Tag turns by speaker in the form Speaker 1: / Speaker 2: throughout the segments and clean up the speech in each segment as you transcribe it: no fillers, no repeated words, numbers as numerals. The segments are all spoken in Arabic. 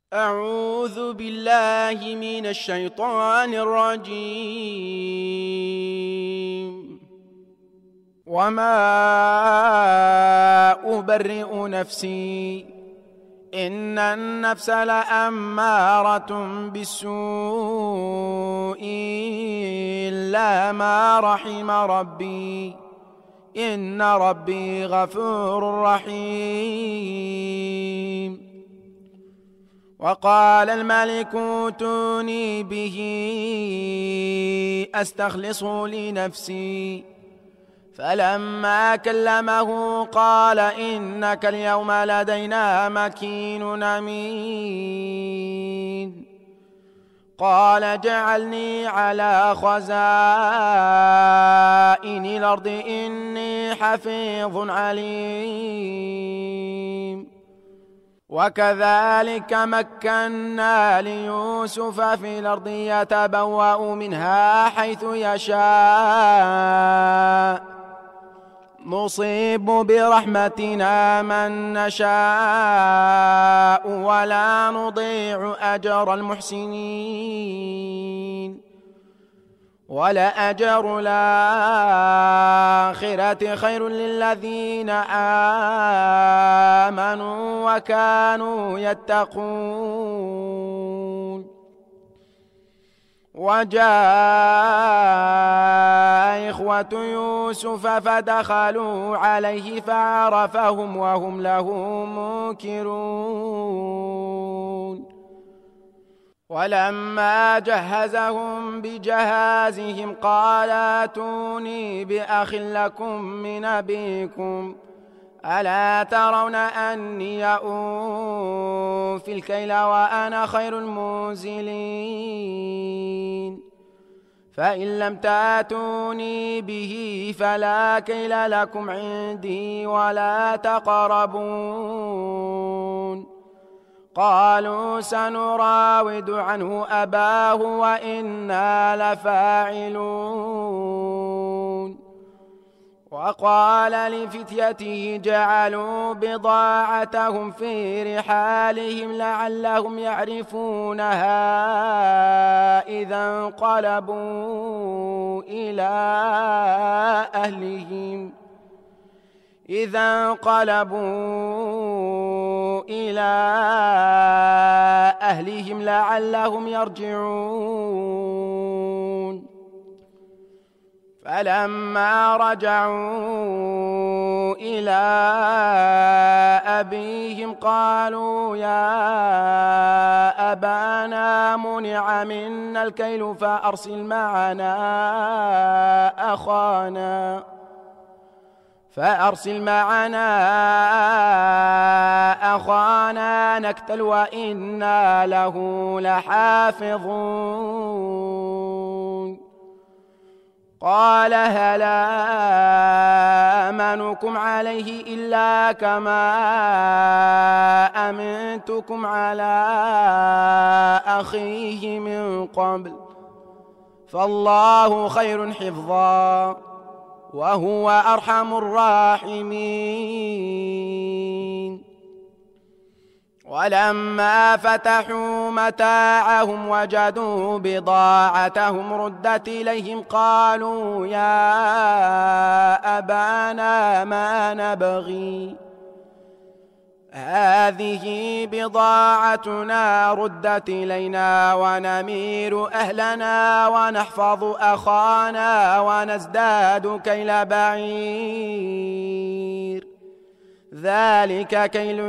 Speaker 1: أعوذ بالله من الشيطان الرجيم. وما أبرئ نفسي إن النفس لأمارة بالسوء إلا ما رحم ربي إن ربي غفور رحيم. وقال الملك ائتوني به أستخلصه لنفسي فلما كلمه قال إنك اليوم لدينا مكين أمين. قال اجعلني على خزائن الأرض إني حفيظ عليم. وكذلك مكنا ليوسف في الأرض يتبوأ منها حيث يشاء نصيب برحمتنا من نشاء ولا نضيع أجر المحسنين. ولأجر الآخرة خير للذين آمنوا وكانوا يتقون. وجاء إخوة يوسف فدخلوا عليه فعرفهم وهم له منكرون. ولما جهزهم بجهازهم قال ائتوني بأخ لكم من أبيكم ألا ترون أني أوفي الكيل وأنا خير المنزلين. فإن لم تأتوني به فلا كيل لكم عندي ولا تقربون. قالوا سنراود عنه أباه وإنا لفاعلون. وقال لفتيته جعلوا بضاعتهم في رحالهم لعلهم يعرفونها إذا انقلبوا إلى أهلهم لعلهم يرجعون. فلما رجعوا إلى أبيهم قالوا يا أبانا منع منا الكيل فأرسل معنا أخانا نكتل وإنا له لحافظون. قال هل آمنكم عليه إلا كما أمنتكم على أخيه من قبل فالله خير حفظا وهو أرحم الراحمين. ولما فتحوا متاعهم وجدوا بضاعتهم ردت إليهم قالوا يا أبانا ما نبغي هذه بضاعتنا ردت إلينا ونمير أهلنا ونحفظ أخانا ونزداد كيل بعير ذلك كيل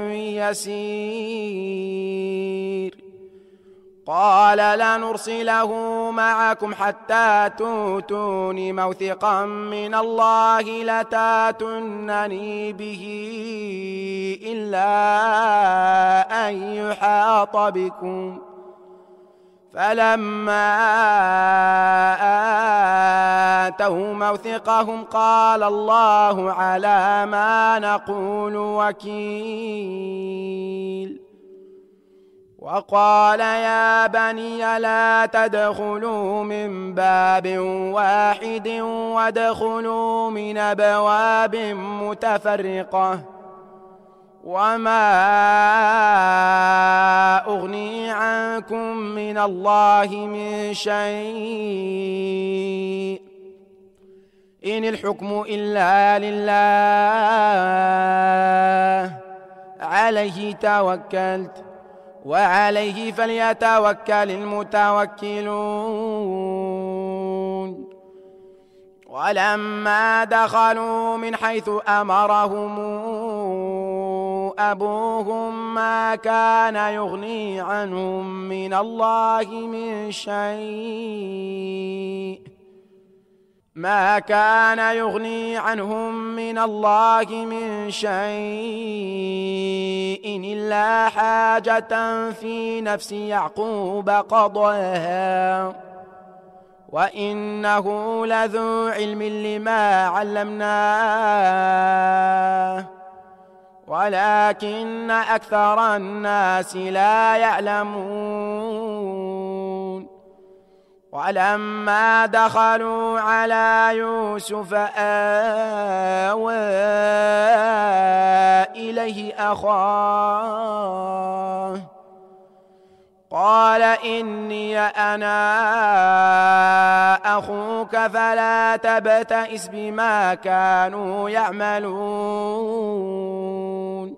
Speaker 1: يسير. قال لنرسله معكم حتى تؤتون موثقا من الله لتاتونني به إلا أن يحاط بكم. فلما آتوا موثقهم قال الله على ما نقول وكيل. وقال يا بني لا تدخلوا من باب واحد وادخلوا من أبواب متفرقة وما أغني عنكم من الله من شيء إن الحكم إلا لله عليه توكلت وعليه فليتوكل المتوكلون ولما دخلوا من حيث أمرهم أبوهم ما كان يغني عنهم من الله من شيء إلا حاجة في نفس يعقوب قضاها وإنه لذو علم لما علمناه ولكن أكثر الناس لا يعلمون ولما دخلوا على يوسف آوى إليه أخاه قال إني أنا أخوك فلا تبتئس بما كانوا يعملون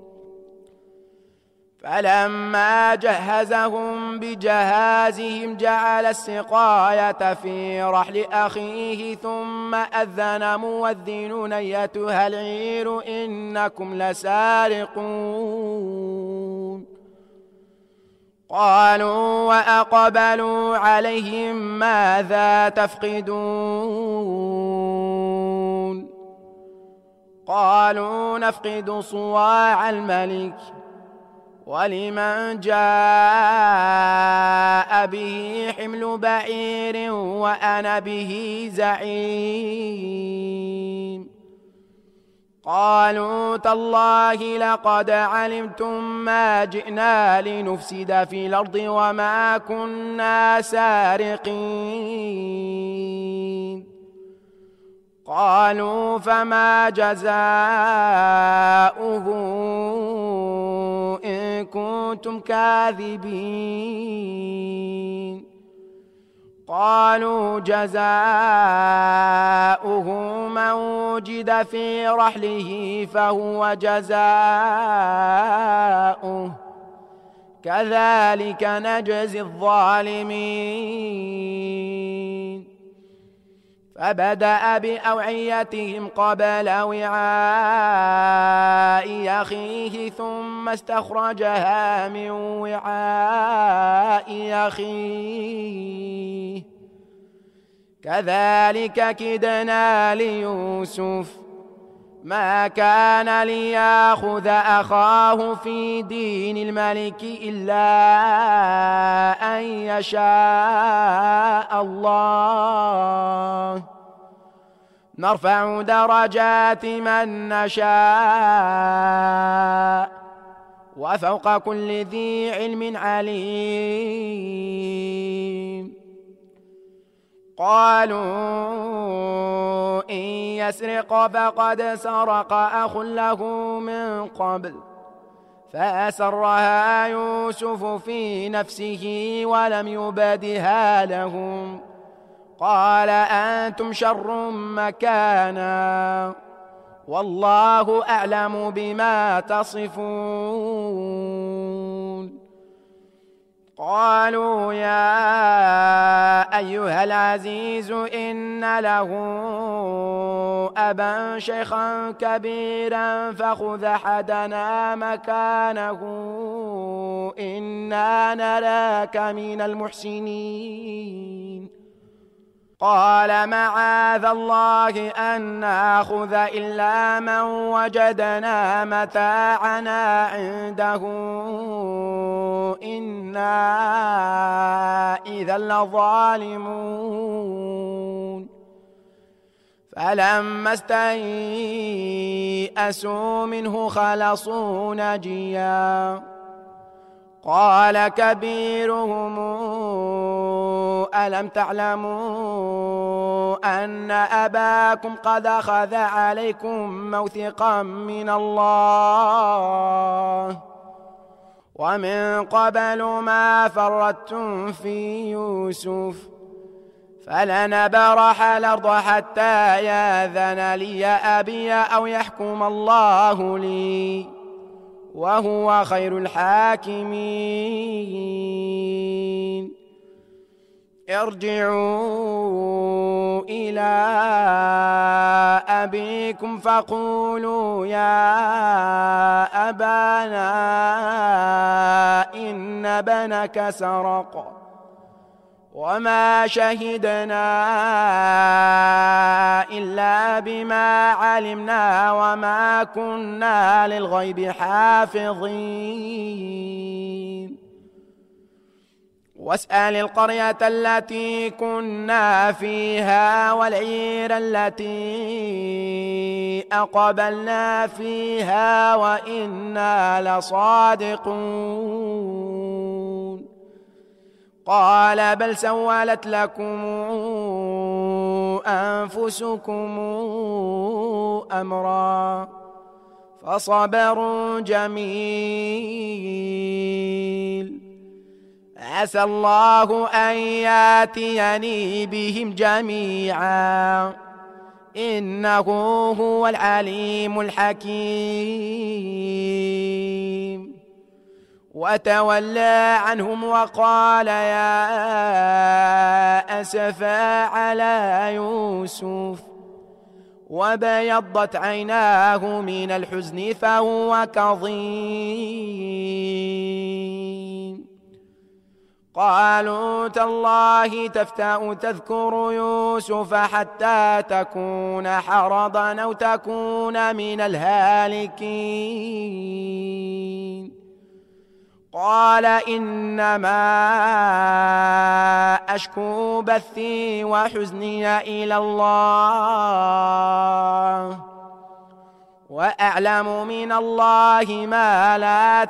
Speaker 1: فلما جهزهم بجهازهم جعل السقاية في رحل أخيه ثم أذن مؤذن أيتها العير إنكم لسارقون قالوا وأقبلوا عليهم ماذا تفقدون قالوا نفقد صواع الملك ولمن جاء به حمل بعير وأنا به زعيم قالوا تالله لقد علمتم ما جئنا لنفسد في الأرض وما كنا سارقين قالوا فما جزاؤه إن كنتم كاذبين قالوا جزاؤه من وجد في رحله فهو جزاؤه كذلك نجزي الظالمين فبدأ بأوعيتهم قبل وعاء أخيه ثم استخرجها من وعاء أخيه كذلك كدنا ليوسف ما كان ليأخذ أخاه في دين الملك إلا أن يشاء الله نرفع درجات من نشاء وفوق كل ذي علم عليم قالوا إن يسرق فقد سرق أخ له من قبل فأسرها يوسف في نفسه ولم يبدها لهم قال أنتم شر مكانا والله أعلم بما تصفون قالوا يا أيها العزيز إن له أبا شيخا كبيرا فخذ أحدنا مكانه إنا نراك من المحسنين قال معاذ الله أن نأخذ إلا من وجدنا متاعنا عنده إنا إذا لظالمون فلما استيئسوا منه خلصوا نجيا قال كبيرهم ألم تعلموا أن أباكم قد أخذ عليكم موثقا من الله ومن قبل ما فرطتم في يوسف فلن برح الأرض حتى يأذن لي أبي أو يحكم الله لي وهو خير الحاكمين ارجعوا إلى أبيكم فقولوا يا أبانا إن ابنك سرق وما شهدنا إلا بما علمنا وما كنا للغيب حافظين واسأل القرية التي كنا فيها والعير التي أقبلنا فيها وإنا لصادقون قال بل سولت لكم أنفسكم أمرا فصبر جميل عسى الله أن ياتيني بهم جميعا إنه هو العليم الحكيم وتولى عنهم وقال يا أسفا على يوسف وبيضت عيناه من الحزن فهو كظيم قالوا تالله تفتأ تذكر يوسف حتى تكون حرضا أو تكون من الهالكين قال إنما أشكو بثي وحزني إلى الله وأعلم من الله ما لا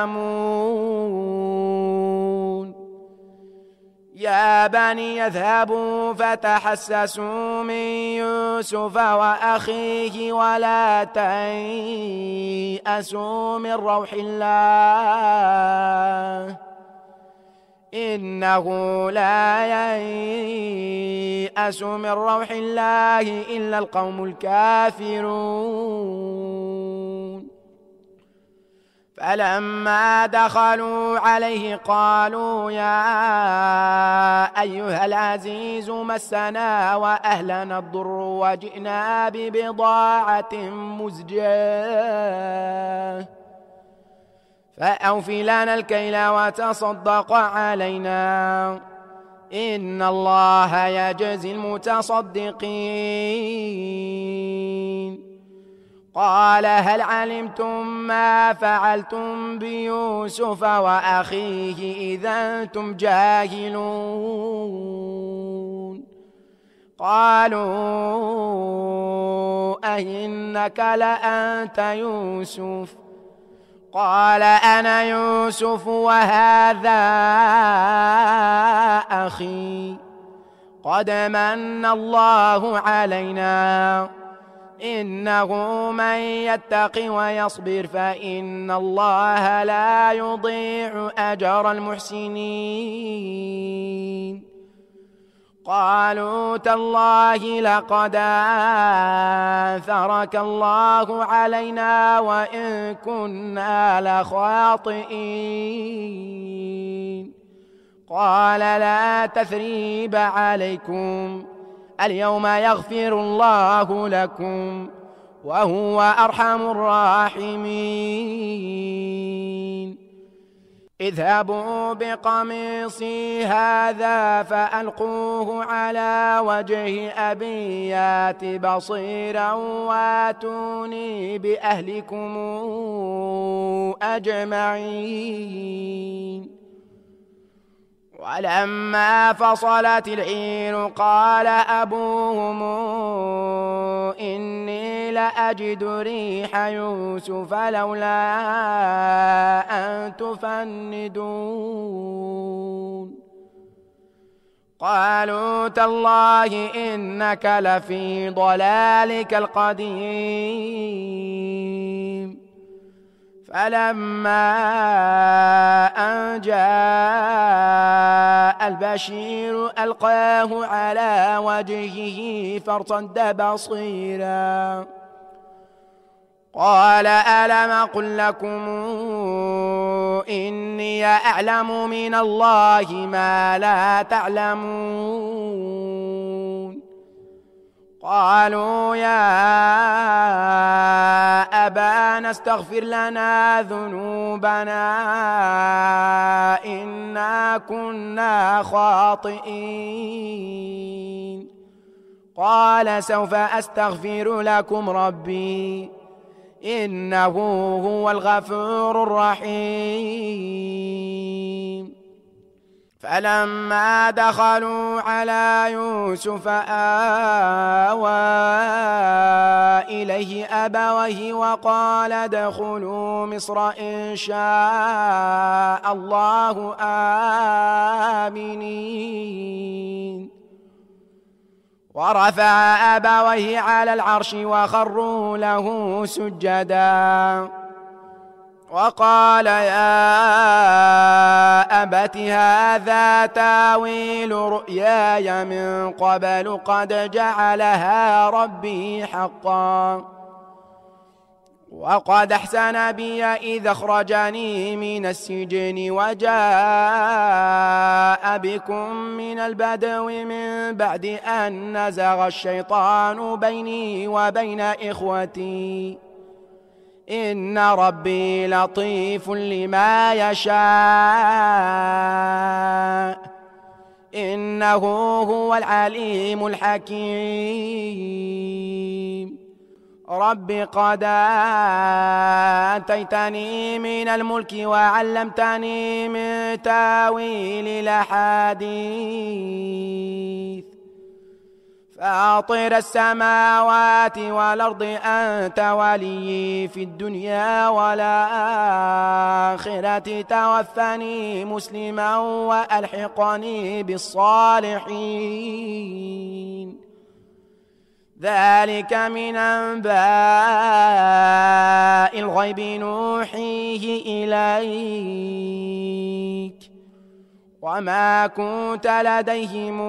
Speaker 1: تعلمون يا بني يذهبوا فتحسسوا من يوسف وأخيه ولا تيأسوا من روح الله إنه لا ييأس من روح الله إلا القوم الكافرون فلما دخلوا عليه قالوا يا أيها العزيز مسنا وأهلنا الضر وجئنا ببضاعة مزجاة فأوف لنا الكيل وتصدق علينا إن الله يجزي المتصدقين قال هل علمتم ما فعلتم بيوسف وأخيه إذا أنتم جاهلون قالوا أئنك لأنت يوسف قال أنا يوسف وهذا أخي قد من الله علينا إنه من يتق ويصبر فإن الله لا يضيع أجر المحسنين قالوا تالله لقد آثرك الله علينا وإن كنا لخاطئين قال لا تثريب عليكم اليوم يغفر الله لكم وهو أرحم الراحمين اذهبوا بقميصي هذا فألقوه على وجه أبي يات بصيرا واتوني بأهلكم أجمعين ولما فصلت العير قال أبوهم إني لأجد ريح يوسف لولا أن تفندون قالوا تالله إنك لفي ضلالك القديم. فلما أن جاء البشير ألقاه على وجهه فارتد بصيرا قال ألم أقل لكم إني أعلم من الله ما لا تعلمون. قالوا يا أبانا استغفر لنا ذنوبنا إنا كنا خاطئين. قال سوف أستغفر لكم ربي إنه هو الغفور الرحيم. فلما دخلوا على يوسف آوى إليه أبويه وقال ادخلوا مصر إن شاء الله آمنين. ورفع أبويه على العرش وخروا له سجدا وقال يا أبت هذا تاويل رؤياي من قبل قد جعلها ربي حقا وقد أحسن بي إذ أخرجني من السجن وجاء بكم من البدو من بعد أن نزغ الشيطان بيني وبين إخوتي إن ربي لطيف لما يشاء إنه هو العليم الحكيم. رب قد آتيتني من الملك وعلمتني من تاويل الأحاديث فاطر السماوات والأرض أنت ولي في الدنيا والآخرة توفني مسلما وألحقني بالصالحين. ذلك من أنباء الغيب نوحيه إليك وما كنت لديهم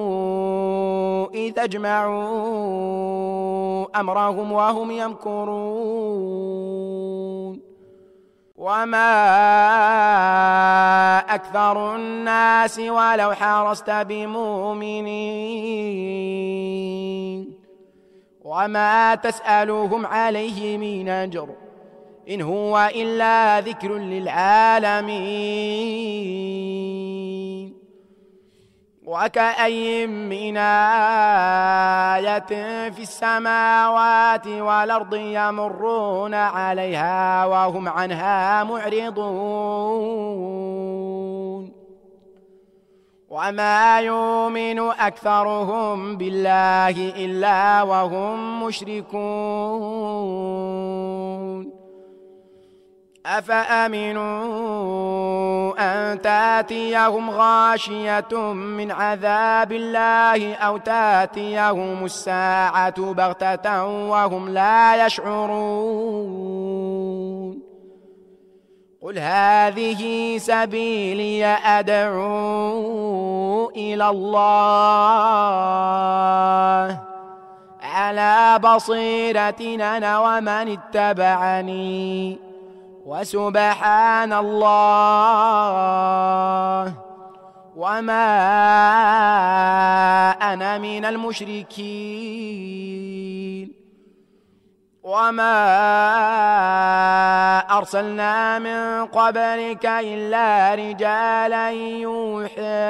Speaker 1: إذ أجمعوا أمرهم وهم يمكرون. وما أكثر الناس ولو حرصت بمؤمنين وما تسألهم عليه من أجر إن هو إلا ذكر للعالمين. وكأي من آية في السماوات والأرض يمرون عليها وهم عنها معرضون وما يؤمن أكثرهم بالله إلا وهم مشركون. أفأمنوا أن تأتيهم غاشية من عذاب الله أو تأتيهم الساعة بغتة وهم لا يشعرون. قل هذه سبيلي أدعو إلى الله على بصيرة أنا ومن اتبعني وسبحان الله وما أنا من المشركين. وما أرسلنا من قبلك إلا رجالا يوحى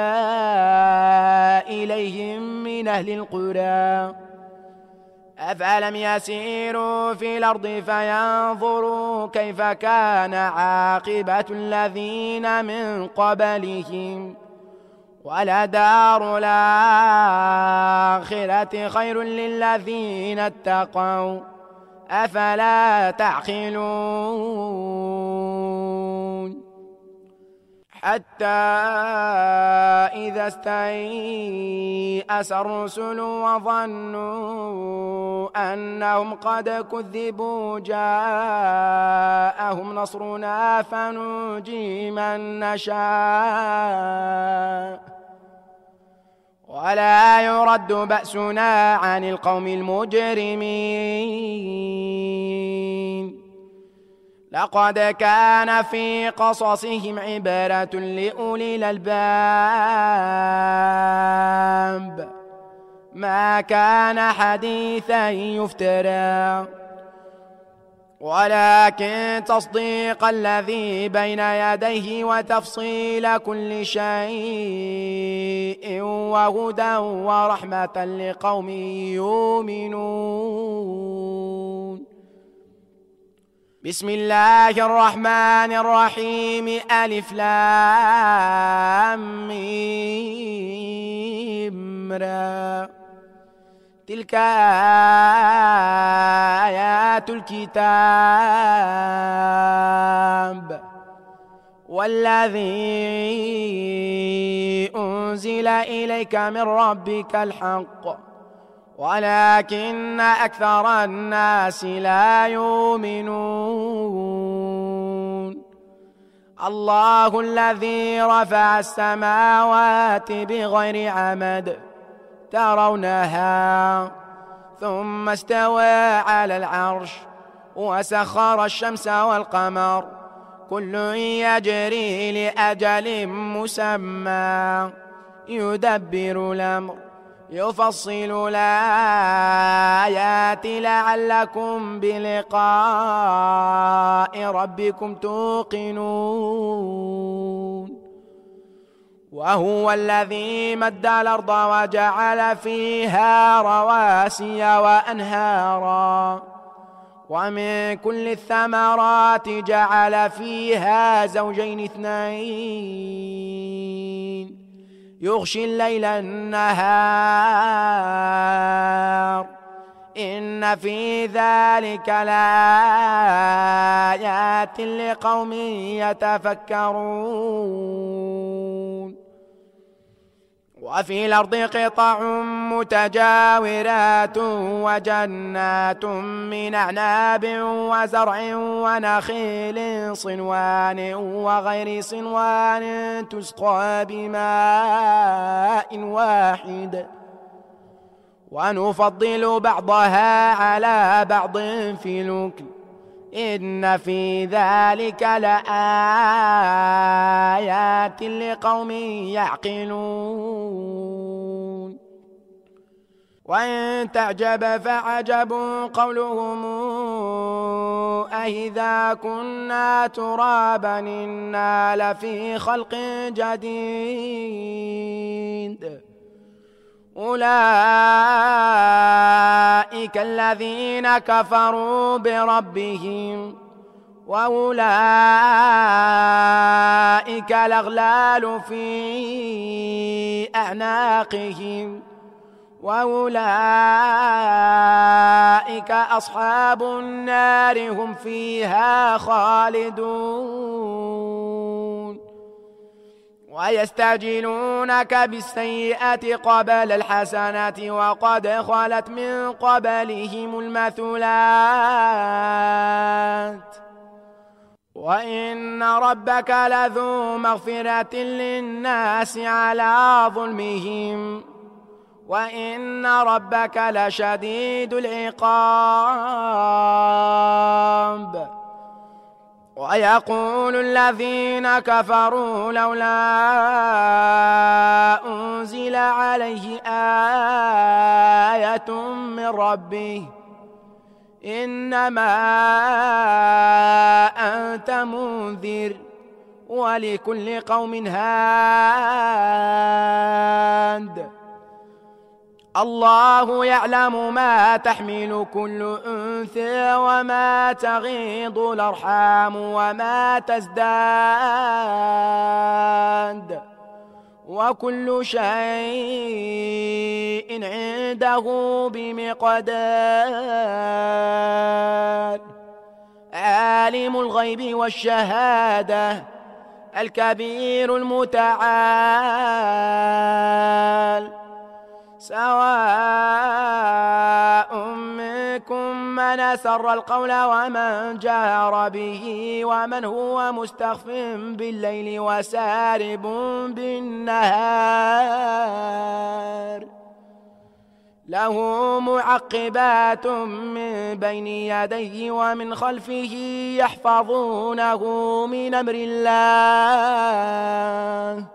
Speaker 1: إليهم من أهل القرى أفلم يسيروا في الأرض فينظروا كيف كان عاقبة الذين من قبلهم ولدار الآخرة خير للذين اتقوا أفلا تعقلون. حتى إذا استيأس الرسل وظنوا أنهم قد كذبوا جاءهم نصرنا فنجي من نشاء ولا يرد بأسنا عن القوم المجرمين. لقد كان في قصصهم عبرة لأولي الألباب ما كان حديثا يفترى ولكن تصديق الذي بين يديه وتفصيل كل شيء وهدى ورحمة لقوم يؤمنون. بسم الله الرحمن الرحيم ألف لام ميم را تلك آيات الكتاب والذي أنزل إليك من ربك الحق ولكن أكثر الناس لا يؤمنون. الله الذي رفع السماوات بغير عمد ترونها ثم استوى على العرش وسخر الشمس والقمر كل يجري لأجل مسمى يدبر الأمر يفصل الآيات لعلكم بلقاء ربكم توقنون. وهو الذي مد الأرض وجعل فيها رواسي وأنهارا ومن كل الثمرات جعل فيها زوجين اثنين يغشي الليل النهار إن في ذلك لآيات لقوم يتفكرون. وفي الأرض قطع متجاورات وجنات من أعناب وزرع ونخيل صنوان وغير صنوان تسقى بماء واحد ونفضل بعضها على بعض في الأكل إن في ذلك لآيات لقوم يعقلون. وإن تعجب فعجب قولهم أإذا كنا ترابا إنا لفي خلق جديد أولئك الذين كفروا بربهم وأولئك الأغلال في أعناقهم وأولئك أصحاب النار هم فيها خالدون. ويستعجلونك بالسيئة قبل الحسنة وقد خلت من قبلهم المثلات وإن ربك لذو مغفرة للناس على ظلمهم وإن ربك لشديد العقاب. ويقول الذين كفروا لولا أنزل عليه آية من ربه إنما أنت منذر ولكل قوم هاد. الله يعلم ما تحمل كل أنثى وما تغيض الأرحام وما تزداد وكل شيء عنده بمقدار. عالم الغيب والشهادة الكبير المتعال. سواء منكم من أسر القول ومن جهر به ومن هو مستخف بالليل وسارب بالنهار له معقبات من بين يديه ومن خلفه يحفظونه من أمر الله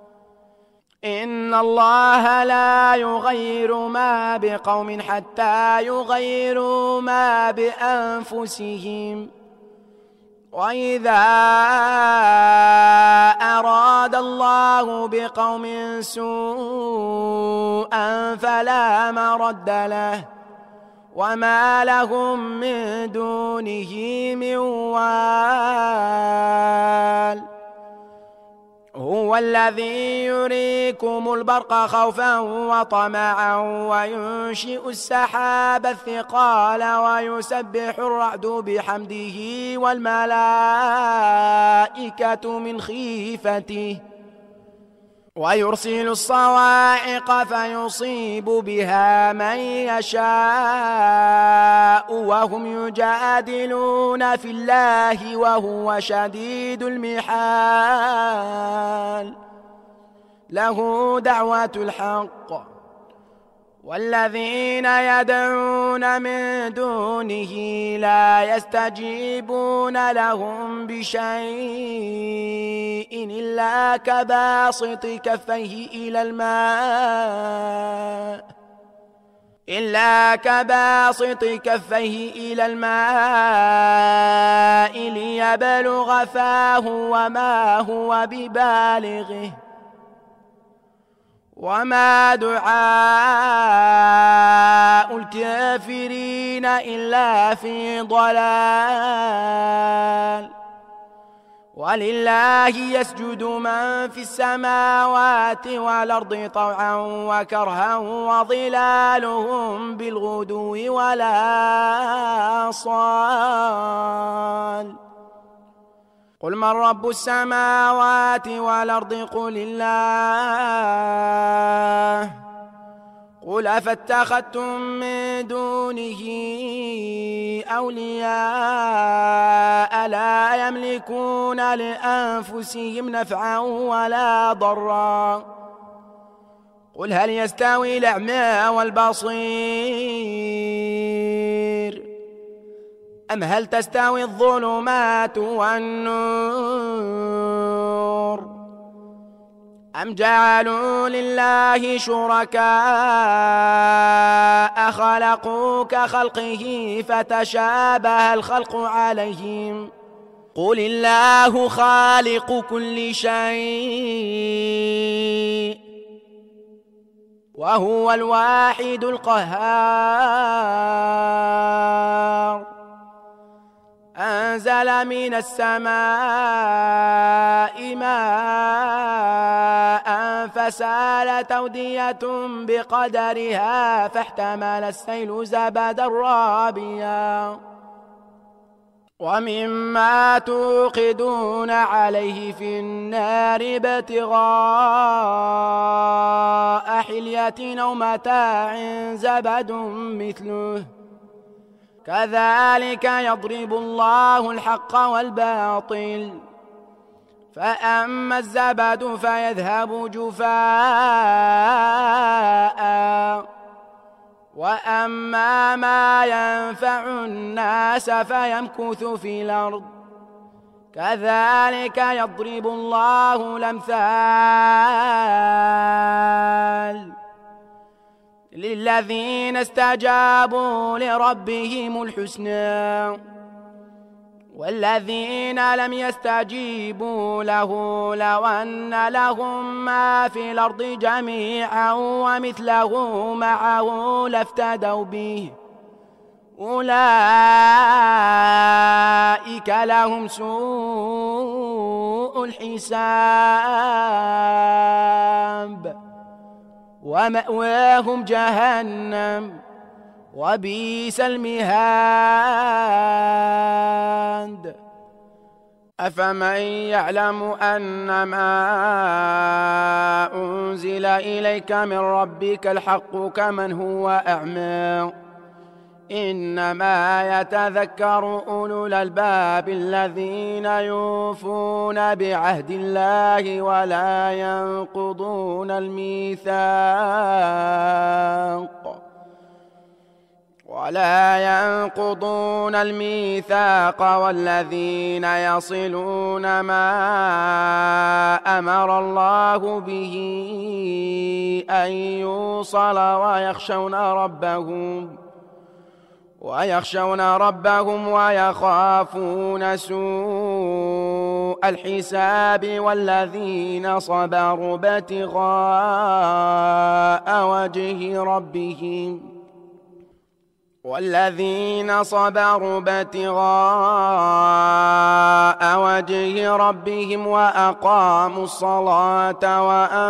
Speaker 1: إن الله لا يغير ما بقوم حتى يغيروا ما بأنفسهم وإذا أراد الله بقوم سوءا فلا مرد له وما لهم من دونه من وال هو الذي يريكم البرق خوفا وطمعا وينشئ السحاب الثقال ويسبح الرعد بحمده والملائكة من خيفته ويرسل الصواعق فيصيب بها من يشاء وهم يجادلون في الله وهو شديد المحال له دعوة الحق والذين يدعون من دونه لا يستجيبون لهم بشيء إلا كباسط كفيه إلى الماء ليبلغ فاه وما هو ببالغه وما دعاء الكافرين إلا في ضلال ولله يسجد من في السماوات والأرض طوعا وكرها وظلالهم بالغدو والآصال قل من رب السماوات والأرض قل الله قل أفاتخذتم من دونه أولياء لا يملكون لأنفسهم نفعا ولا ضرا قل هل يستوي الأعمى والبصير أم هل تستوي الظلمات والنور أم جعلوا لله شركاء خلقوا كخلقه فتشابه الخلق عليهم قل الله خالق كل شيء وهو الواحد القهار أنزل من السماء ماء فسالت أودية بقدرها فاحتمل السيل زبدا رابيا ومما توقدون عليه في النار ابتغاء حلية أو متاع زبد مثله كذلك يضرب الله الحق والباطل فأما الزبد فيذهب جفاء وأما ما ينفع الناس فيمكث في الأرض كذلك يضرب الله الأمثال للذين استجابوا لربهم الحسنى والذين لم يستجيبوا له لو أن لهم ما في الأرض جميعا ومثله معه لافتدوا به أولئك لهم سوء الحساب ومأواهم جهنم وبئس المهاد أفمن يعلم أنما أنزل إليك من ربك الحق كمن هو أعمى إنما يتذكر أولو الألباب الذين يوفون بعهد الله ولا ينقضون الميثاق والذين يصلون ما أمر الله به أن يوصل ويخشون ربهم ويخافون سوء الحساب والذين صبروا ابتغاء وجه ربهم وأقاموا الصلاة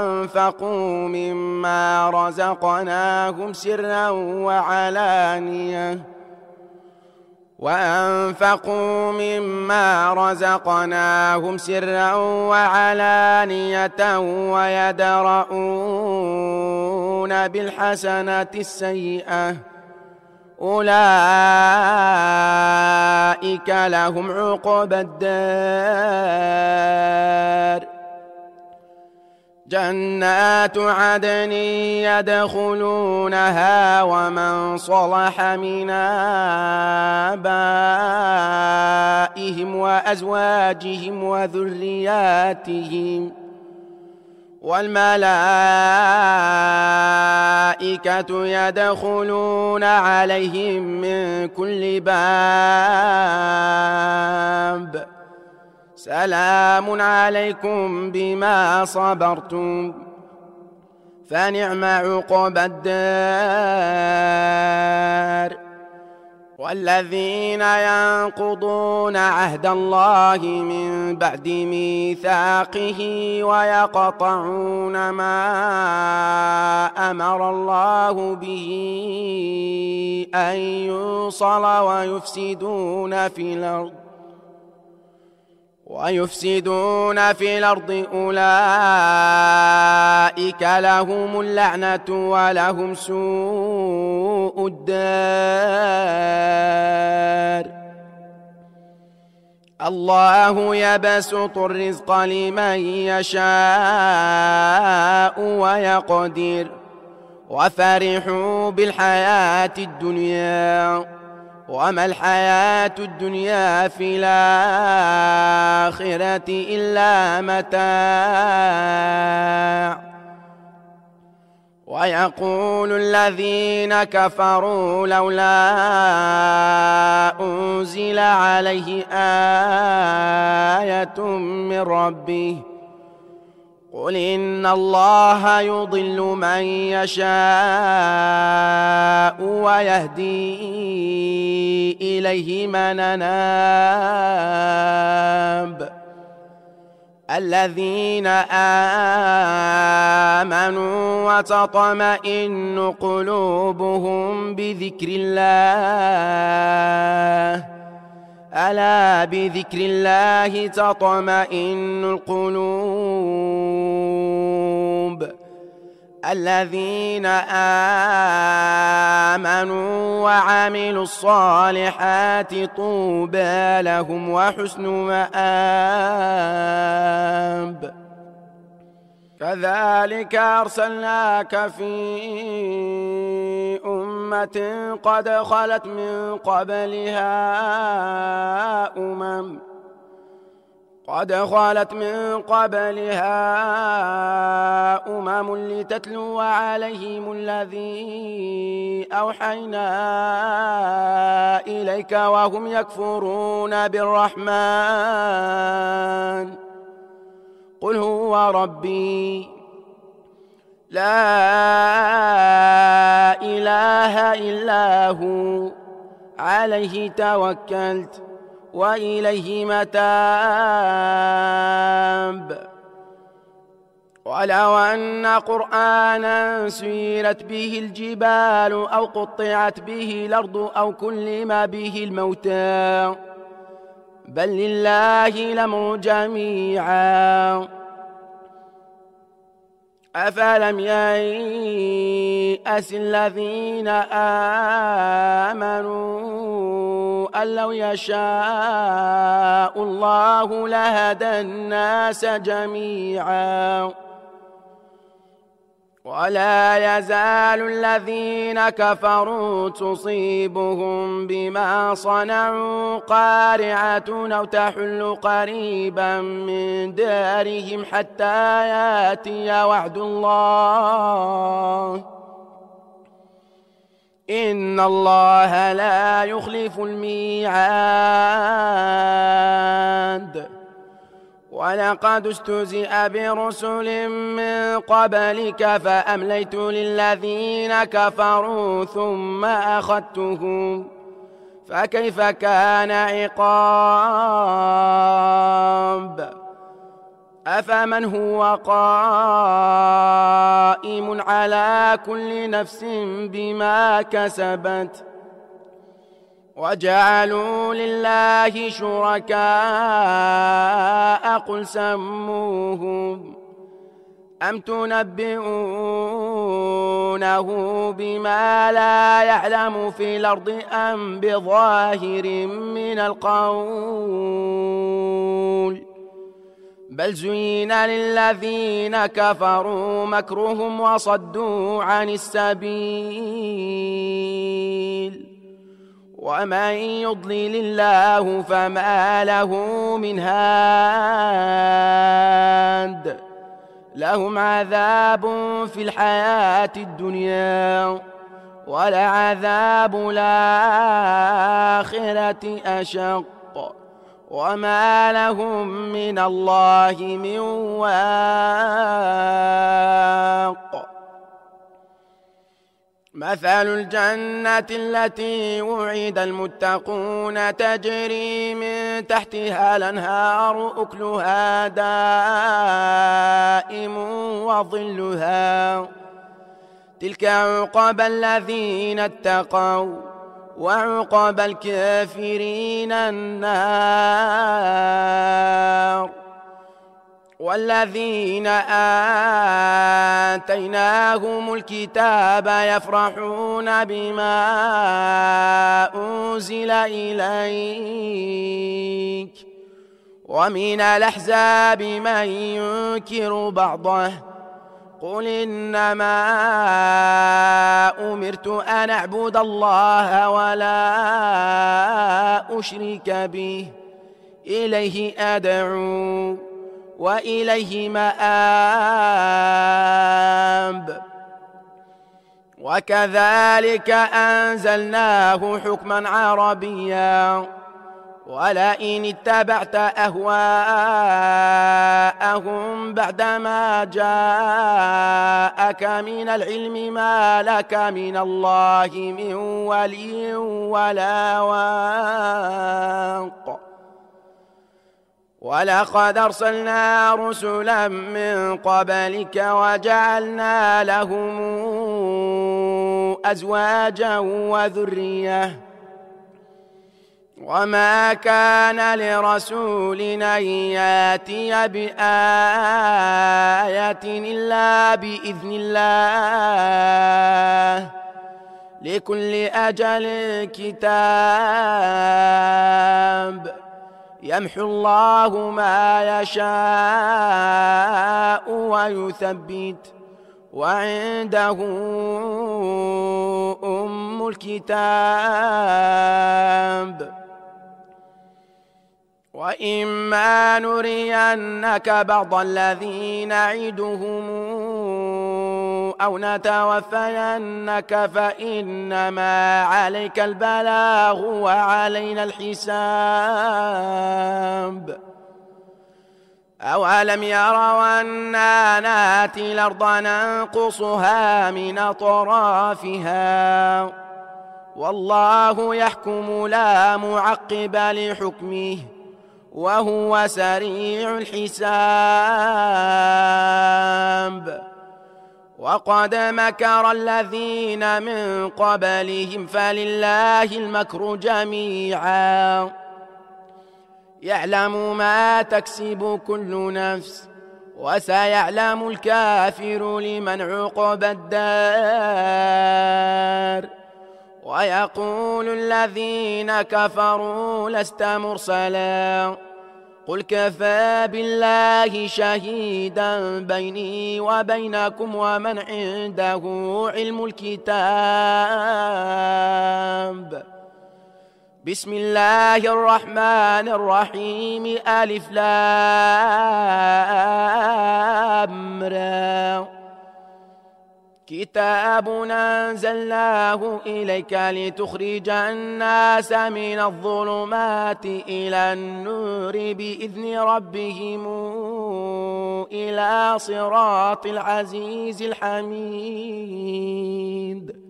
Speaker 1: وأنفقوا مما رزقناهم سرا وعلانية ويدرؤون بالحسنة السيئة أولئك لهم عقبى الدار جنات عدن يدخلونها ومن صلح من آبائهم وأزواجهم وذرياتهم والملائكة يدخلون عليهم من كل باب سلام عليكم بما صبرتم فنعم عقبى الدار والذين ينقضون عهد الله من بعد ميثاقه ويقطعون ما أمر الله به أن يوصل ويفسدون في الأرض أولئك لهم اللعنة ولهم سوء الدار الله يبسط الرزق لمن يشاء ويقدر وفرحوا بالحياة الدنيا وما الحياة الدنيا في الآخرة إلا متاع ويقول الذين كفروا لولا أنزل عليه آية من ربه قل إن الله يضل من يشاء ويهدي إليه من أناب الذين آمنوا وتطمئن قلوبهم بذكر الله ألا بذكر الله تطمئن القلوب الذين آمنوا وعملوا الصالحات طوبى لهم وحسن مآب كذلك أرسلناك في أمة قد خلت من قبلها أمم لتتلو عليهم الذي أوحينا إليك وهم يكفرون بالرحمن قل هو ربي لا إله إلا هو عليه توكلت وإليه متاب ولو أن قرآنا سيرت به الجبال أو قطعت به الأرض أو كلم به الموتى بل لله الأمر جميعا. أفلم ييأس الذين آمنوا أن لو يشاء الله لهدى الناس جميعا ولا يزال الذين كفروا تصيبهم بما صنعوا قارعة أو تحل قريبا من دارهم حتى يأتي وعد الله إن الله لا يخلف الميعاد. ولقد استهزئ برسل من قبلك فأمليت للذين كفروا ثم أخذتهم فكيف كان عقاب. أفمن هو قائم على كل نفس بما كسبت وجعلوا لله شركاء قل سموهم أم تنبئونه بما لا يعلم في الأرض أم بظاهر من القول بل زين للذين كفروا مكرهم وصدوا عن السبيل ومن يضلل الله فما له من هاد لهم عذاب في الحياة الدنيا ولعذاب الآخرة أشق وما لهم من الله من واق. مثل الجنة التي وعد المتقون تجري من تحتها الأنهار أكلها دائم وظلها تلك عقبى الذين اتقوا وعقبى الكافرين النار. والذين آتيناهم الكتاب يفرحون بما أنزل إليك ومن الأحزاب من ينكر بعضه قل إنما أمرت أن أعبد الله ولا أشرك به إليه أدعو وإليه مآب. وكذلك أنزلناه حكما عربيا ولئن اتبعت أهواءهم بعدما جاءك من العلم ما لك من الله من ولي ولا واق. ولقد أرسلنا رسلا من قبلك وجعلنا لهم أزواجا وذرية وما كان لرسول أن يأتي بآية إلا بإذن الله لكل أجل كتاب يمحو الله ما يشاء ويثبت وعنده أم الكتاب. وإما نرينك بعض الذي نعدهم أو نتوفينك فإنما عليك البلاغ وعلينا الحساب. أولم يروا أنا ناتي الأرض ننقصها من أطرافها والله يحكم لا معقب لحكمه وهو سريع الحساب. وقد مكر الذين من قبلهم فلله المكر جميعا يعلم ما تكسب كل نفس وسيعلم الكافر لمن عقبى الدار ويقول الذين كفروا لست مرسلا قل كفى بالله شهيدا بيني وبينكم ومن عنده علم الكتاب بسم الله الرحمن الرحيم ألف لام را كتاب أنزلناه إليك لتخرج الناس من الظلمات إلى النور بإذن ربهم إلى صراط العزيز الحميد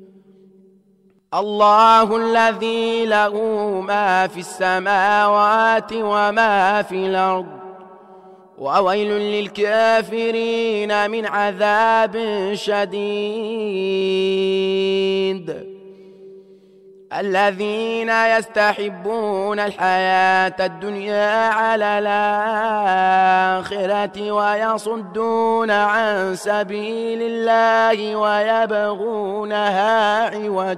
Speaker 1: الله الذي له ما في السماوات وما في الأرض وويل للكافرين من عذاب شديد الذين يستحبون الحياة الدنيا على الآخرة ويصدون عن سبيل الله ويبغونها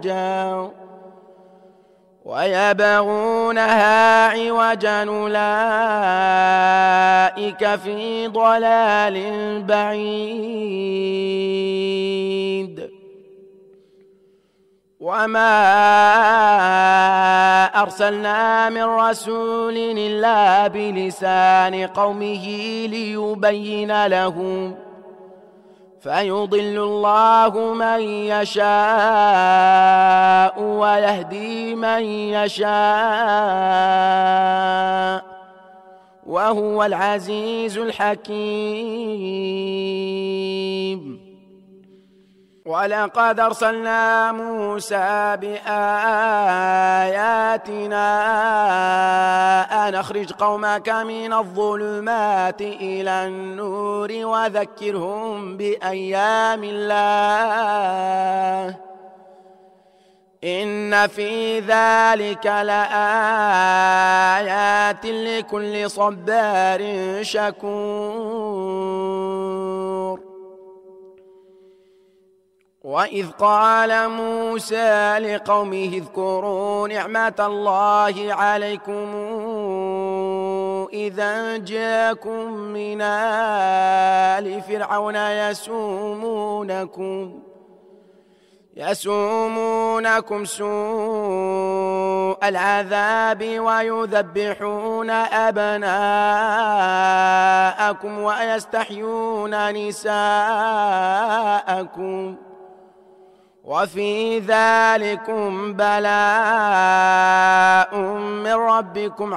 Speaker 1: عوجا أولئك في ضلال بعيد وما أرسلنا من رسول إلا بلسان قومه ليبين لهم فيضل الله من يشاء ويهدي من يشاء وهو العزيز الحكيم ولقد أرسلنا موسى بآياتنا أن أخرج قومك من الظلمات إلى النور وذكرهم بأيام الله إن في ذلك لآيات لكل صبار شكور وإذ قال موسى لقومه اذكروا نعمة الله عليكم إذا جاءكم من آل فرعون يسومونكم سوء العذاب ويذبحون أبناءكم ويستحيون نساءكم وفي ذلكم بلاء من ربكم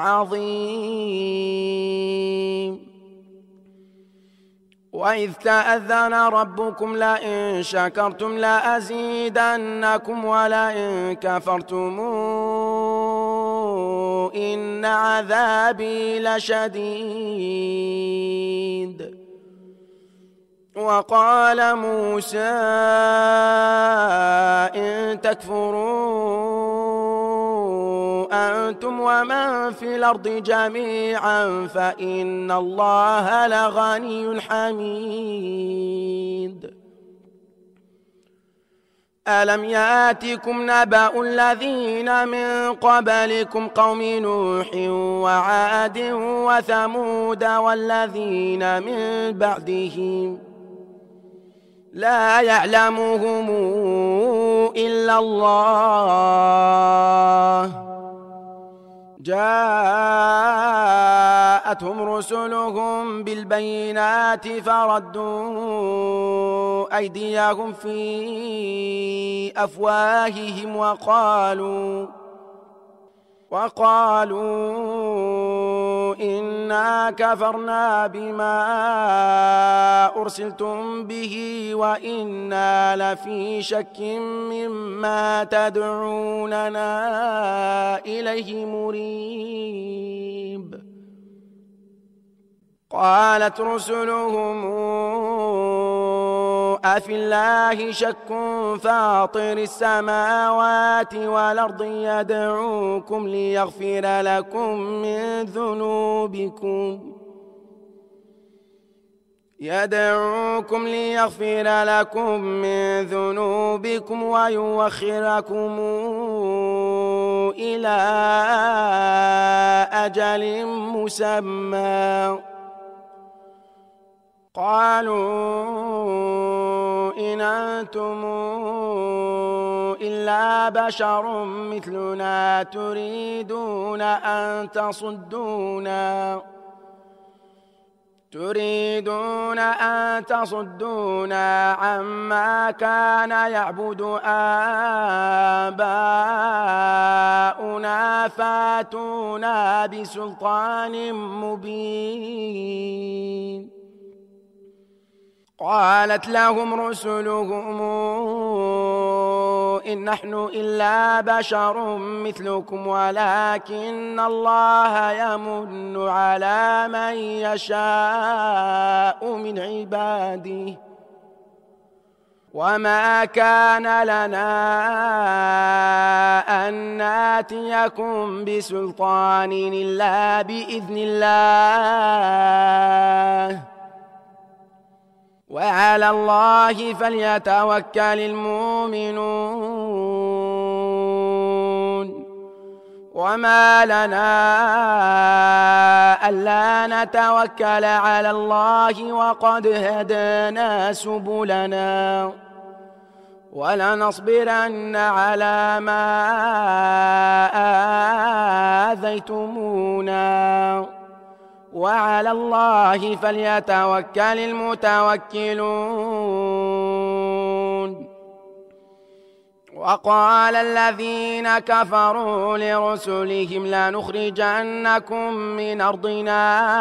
Speaker 1: عظيم وإذ تأذن ربكم لئن شكرتم لأزيدنكم ولئن كفرتم إن عذابي لشديد وقال موسى إن تكفروا أنتم ومن في الأرض جميعا فإن الله لغني حميد ألم يأتكم نبأ الذين من قبلكم قوم نوح وعاد وثمود والذين من بعدهم لا يعلمهم إلا الله جاءتهم رسلهم بالبينات فردوا أيديهم في أفواههم وقالوا إنا كفرنا بما أرسلتم به وإنا لفي شك مما تدعوننا إليه مريب قالت رسلهم أفي الله شك فاطر السماوات والأرض يدعوكم ليغفر لكم من ذنوبكم ويوخركم إلى أجل مسمى. قالوا إن أنتم إلا بشر مثلنا تريدون أن تصدونا عما كان يعبد آباؤنا فاتونا بسلطان مبين. قالت لهم رسلهم إن نحن إلا بشر مثلكم ولكن الله يمن على من يشاء من عباده وما كان لنا أن ناتيكم بسلطان إلا بإذن الله وعلى الله فليتوكل المؤمنون. وما لنا ألا نتوكل على الله وقد هدانا سبلنا ولنصبرن على ما آذيتمونا وعلى الله فليتوكل المتوكلون. وقال الذين كفروا لرسلهم لنخرجنكم من أرضنا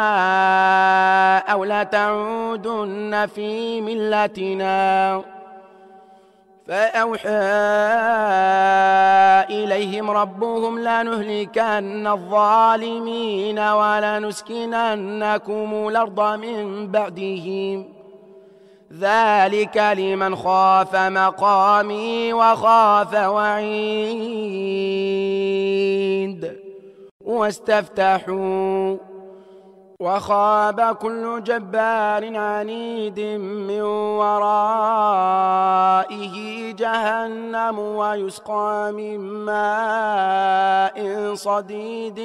Speaker 1: أو لتعودن في ملتنا فأوحى إليهم ربهم لنهلكن الظالمين ولنسكننكم الأرض من بعدهم ذلك لمن خاف مقامي وخاف وعيد. واستفتحوا وخاب كل جبار عنيد من ورائه جهنم ويسقى من ماء صديد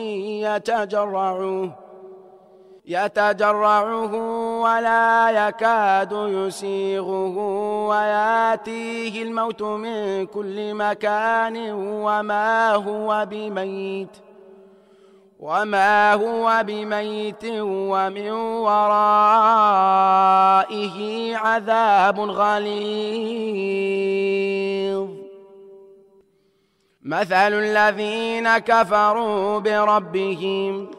Speaker 1: يتجرعه ولا يكاد يسيغه وياتيه الموت من كل مكان وما هو بميت ومن ورائه عذاب غليظ. مثل الذين كفروا بربهم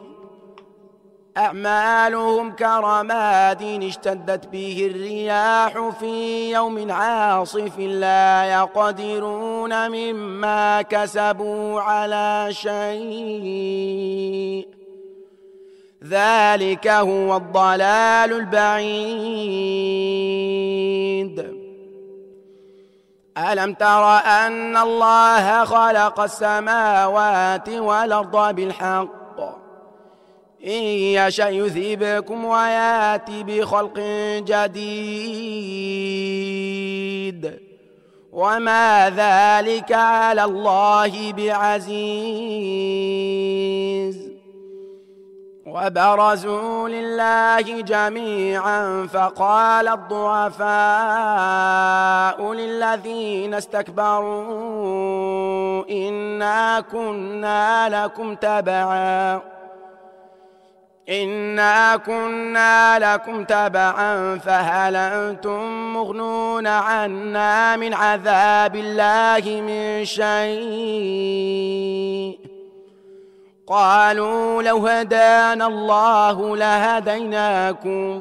Speaker 1: أعمالهم كرماد اشتدت به الرياح في يوم عاصف لا يقدرون مما كسبوا على شيء ذلك هو الضلال البعيد. ألم تر أن الله خلق السماوات والأرض بالحق إن يشأ يذهبكم ويأتي بخلق جديد وما ذلك على الله بعزيز. وبرزوا لله جميعا فقال الضعفاء للذين استكبروا إنا كنا لكم تبعا فهل أنتم مغنون عنا من عذاب الله من شيء قالوا لو هدانا الله لهديناكم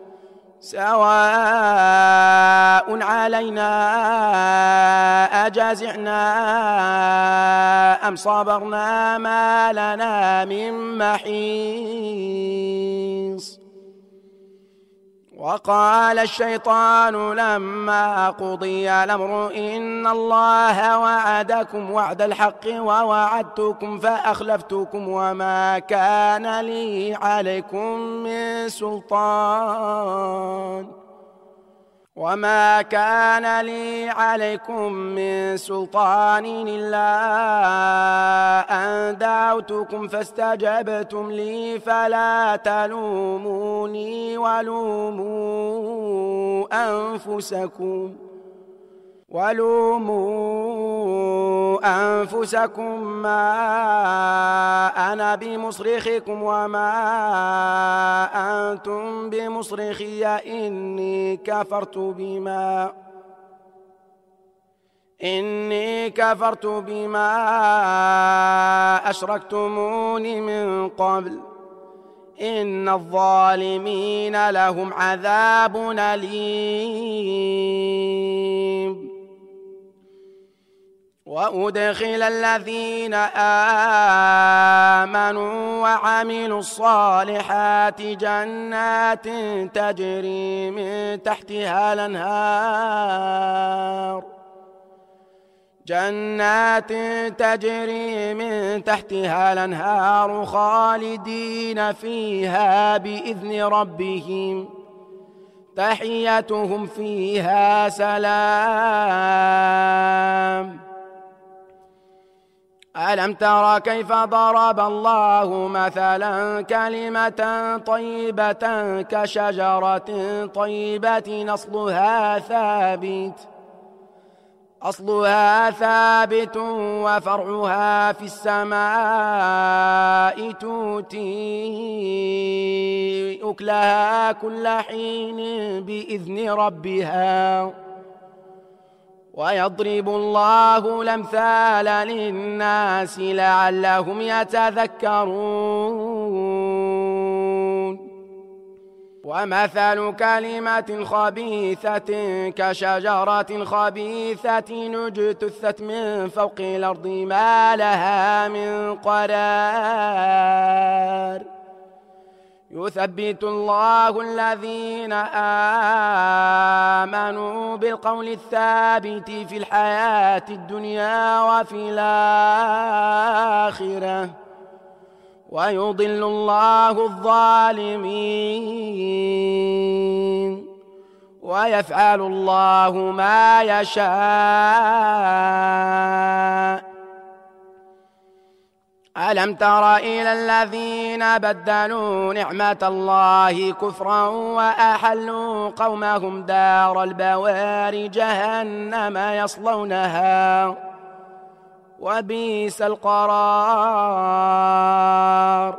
Speaker 1: سواء علينا أجزعنا أم صبرنا ما لنا من محيص. وقال الشيطان لما قضي الأمر إن الله وعدكم وعد الحق ووعدتكم فأخلفتكم وما كان لي عليكم من سلطان إلا أن دعوتكم فاستجبتم لي فلا تلوموني ولوموا أنفسكم ما أنا بمصرخكم وما أنتم بمصرخي إني كفرت بما أشركتمون من قبل إن الظالمين لهم عذاب أليم. وأدخل الذين آمنوا وعملوا الصالحات جنات تجري من تحتها الأنهار خالدين فيها بإذن ربهم تحيتهم فيها سلام. ألم تر كيف ضرب الله مثلا كلمة طيبة كشجرة طيبة أصلها ثابت وفرعها في السماء تؤتي أكلها كل حين بإذن ربها ويضرب الله الأمثال للناس لعلهم يتذكرون. ومثل كلمة خبيثة كشجرة خبيثة اجتثت من فوق الأرض ما لها من قرار يثبت الله الذين آمنوا بالقول الثابت في الحياة الدنيا وفي الآخرة ويضل الله الظالمين ويفعل الله ما يشاء. ألم تر إلى الذين بدلوا نعمة الله كفرا وأحلوا قومهم دار البوار جهنم يصلونها وبئس القرار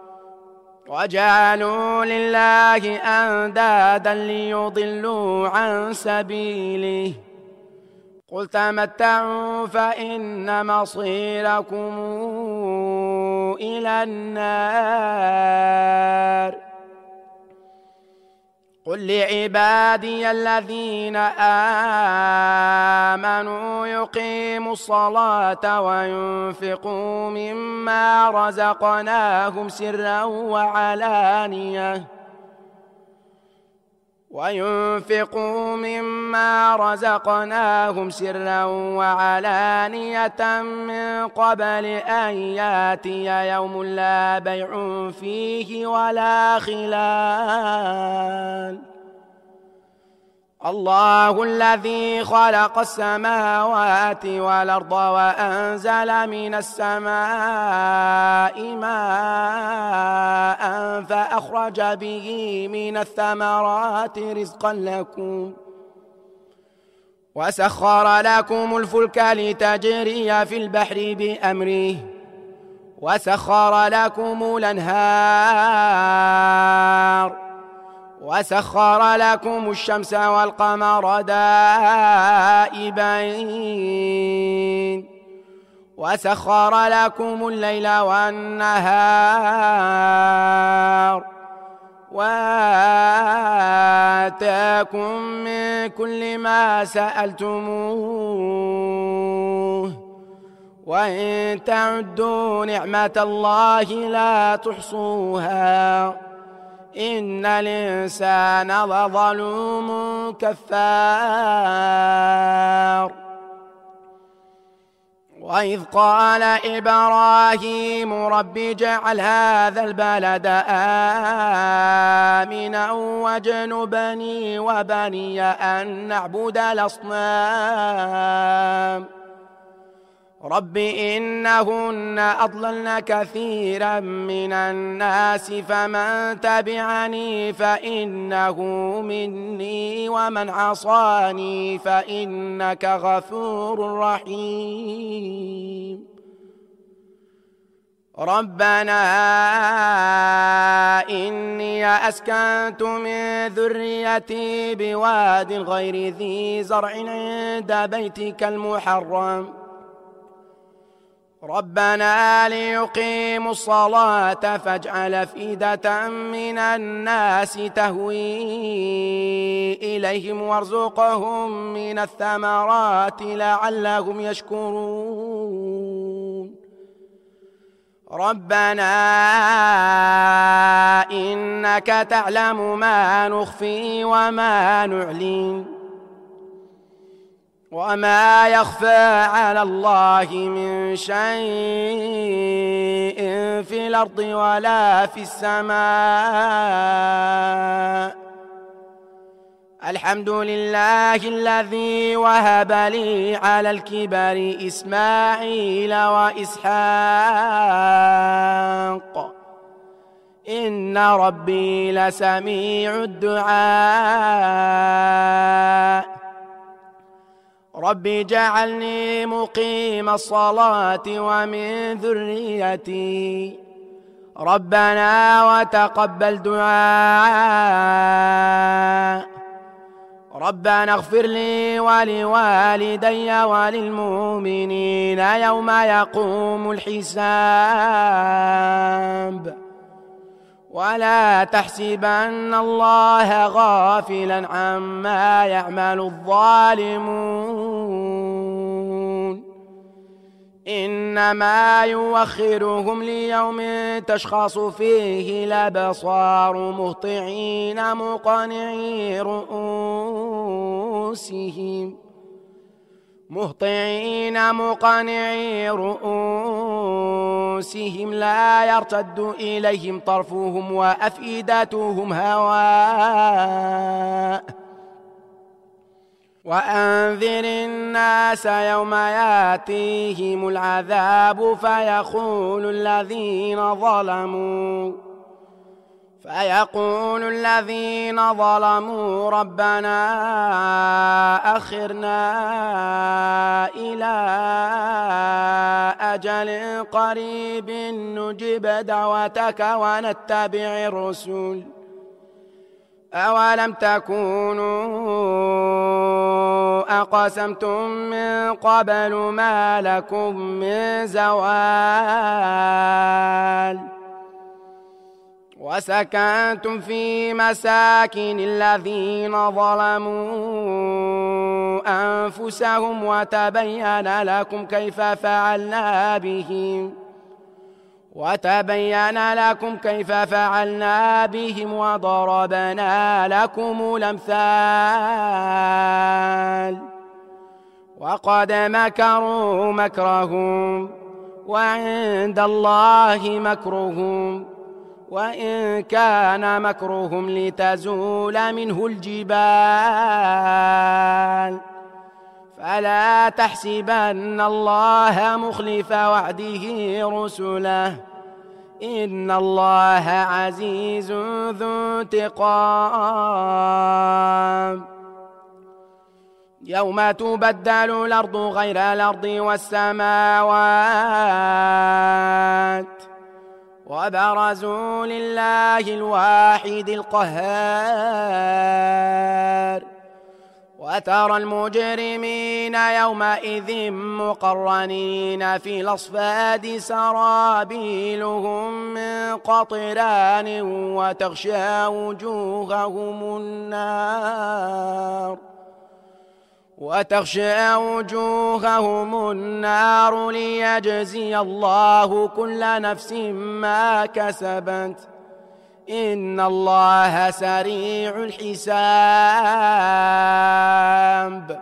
Speaker 1: وجعلوا لله أندادا ليضلوا عن سبيله قل تمتعوا فإن مصيركم إلى النار. قل لعبادي الذين آمنوا يقيموا الصلاة وينفقوا مما رزقناهم سرا وعلانية من قبل أن ياتي يوم لا بيع فيه ولا خلال. الله الذي خلق السماوات والأرض وأنزل من السماء ماء فأخرج به من الثمرات رزقا لكم وسخر لكم الفلك لتجري في البحر بأمره وسخر لكم الأنهار وسخر لكم الشمس والقمر دائبين وسخر لكم الليل والنهار وآتاكم من كل ما سألتموه وإن تعدوا نعمة الله لا تحصوها إن الإنسان لظلوم كفار. وإذ قال إبراهيم رب اجعل هذا البلد آمنا واجنبني وبني أن نعبد الأصنام رب إنهن أضللن كثيرا من الناس فمن تبعني فإنه مني ومن عصاني فإنك غفور رحيم. ربنا إني أسكنت من ذريتي بواد غير ذي زرع عند بيتك المحرم ربنا ليقيموا الصلاة فاجعل أفئدة من الناس تهوي إليهم وارزقهم من الثمرات لعلهم يشكرون. ربنا إنك تعلم ما نخفي وما نعلن وما يخفى على الله من شيء في الأرض ولا في السماء. الحمد لله الذي وهب لي على الكبر إسماعيل وإسحاق إن ربي لسميع الدعاء. رب اجعلني مقيم الصلاة ومن ذريتي ربنا وتقبل دعاء. ربنا اغفر لي ولوالدي وللمؤمنين يوم يقوم الحساب ولا تحسبن الله غافلا عما يعمل الظالمون إنما يوخرهم ليوم تشخص فيه الأبصار مهطعين مقنعي رؤوسهم لا يرتد إليهم طرفهم وأفئدتهم هواء. وأنذر الناس يوم ياتيهم العذاب فيقول الذين ظلموا ربنا أخرنا إلى أجل قريب نجب دعوتك ونتبع الرسل أولم تكونوا أقسمتم من قبل ما لكم من زوال وسكنتم في مساكن الذين ظلموا أنفسهم وتبين لكم كيف فعلنا بهم وضربنا لكم الأمثال وقد مكروا مكرهم وعند الله مكرهم وإن كان مكرهم لتزول منه الجبال فلا تحسبن الله مخلف وعده رسله إن الله عزيز ذو انتقام. يوم تبدل الأرض غير الأرض والسماوات وبرزوا لله الواحد القهار وترى المجرمين يومئذ مقرنين في الأصفاد سرابيلهم من قطران وتغشى وجوههم النار ليجزي الله كل نفس ما كسبت إن الله سريع الحساب.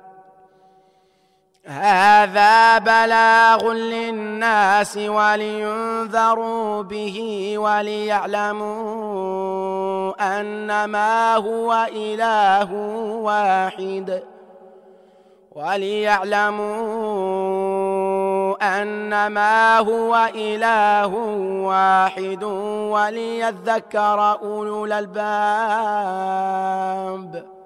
Speaker 1: هذا بلاغ للناس لينذروا به وليعلموا أنما هو إله واحد وليذكر أولو الألباب.